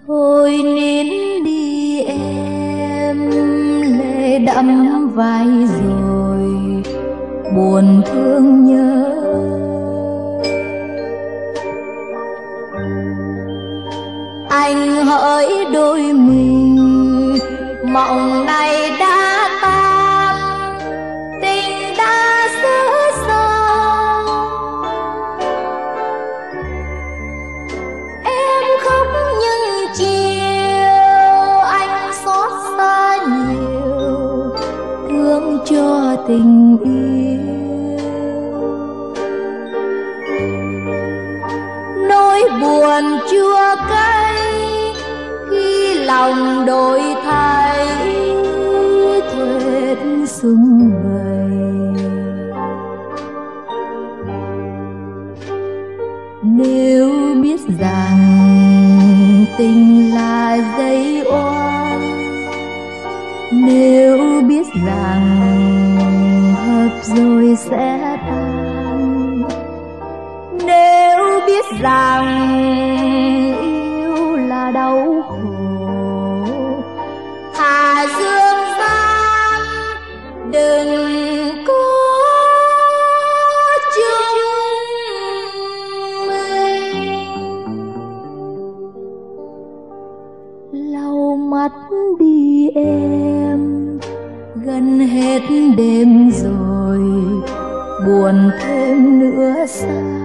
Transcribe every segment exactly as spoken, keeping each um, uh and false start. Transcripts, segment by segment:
Thôi nín đi em, lệ đẫm vai rồi buồn thương nhớ. Anh hỡi đôi mình, mộng này đã tan, tình đã xứ xa. Em khóc nhưng chiều, anh xót xa nhiều, thương cho tình yêu. Nỗi buồn chua cay khi lòng đổi thay, thuết sum vầy. Nếu biết rằng tình là dây oan, nếu biết rằng hợp rồi sẽ tan, nếu biết rằng yêu là đau khổ, thà dương gian đừng có chung mình. Lau mắt đi em, gần hết đêm rồi, buồn thêm nữa sao?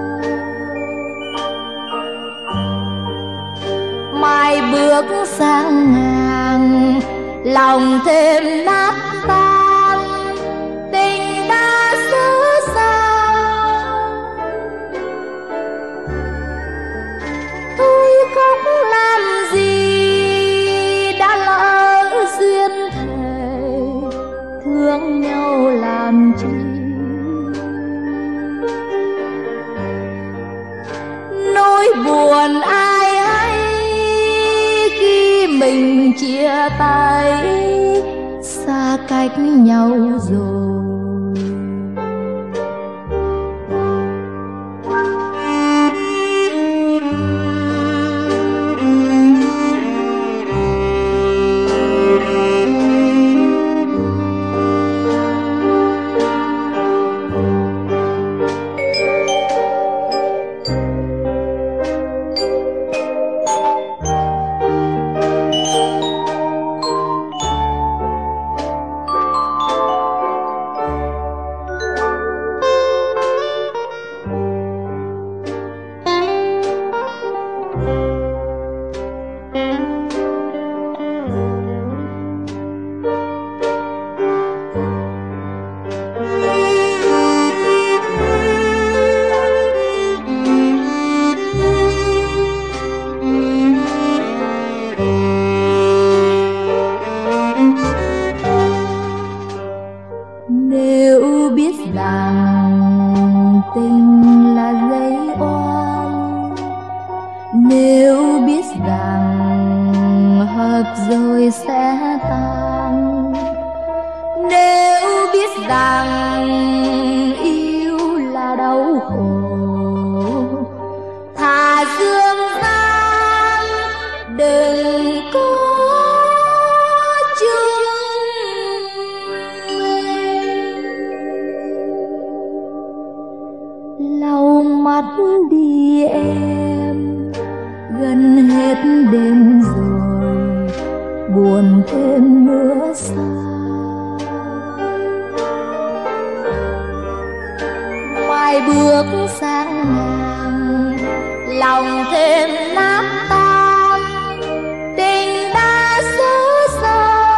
Mai bước sang ngang, lòng thêm nát tan, tình đã xứ xa. Thôi khóc làm gì, đã lỡ duyên thề, thương nhau làm chi. Nỗi buồn ai hay khi mình chia tay, xa cách nhau rồi. Nếu biết rằng tình là dây oan, nếu biết rằng hợp rồi sẽ tan, nếu biết rằng yêu là đau khổ, thà dương gian đừng có lau mắt đi em, gần hết đêm rồi, buồn thêm nữa sao? Mai bước sang ngang, lòng thêm nát tan, tình đã xứ xa.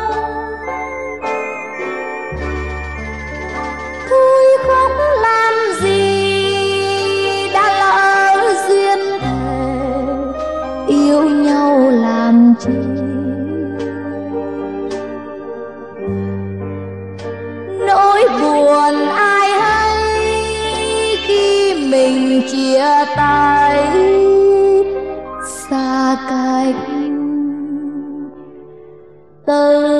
Thôi khóc làm gì, yêu nhau làm chi. Nỗi buồn ai hay khi mình chia tay, xa cách từ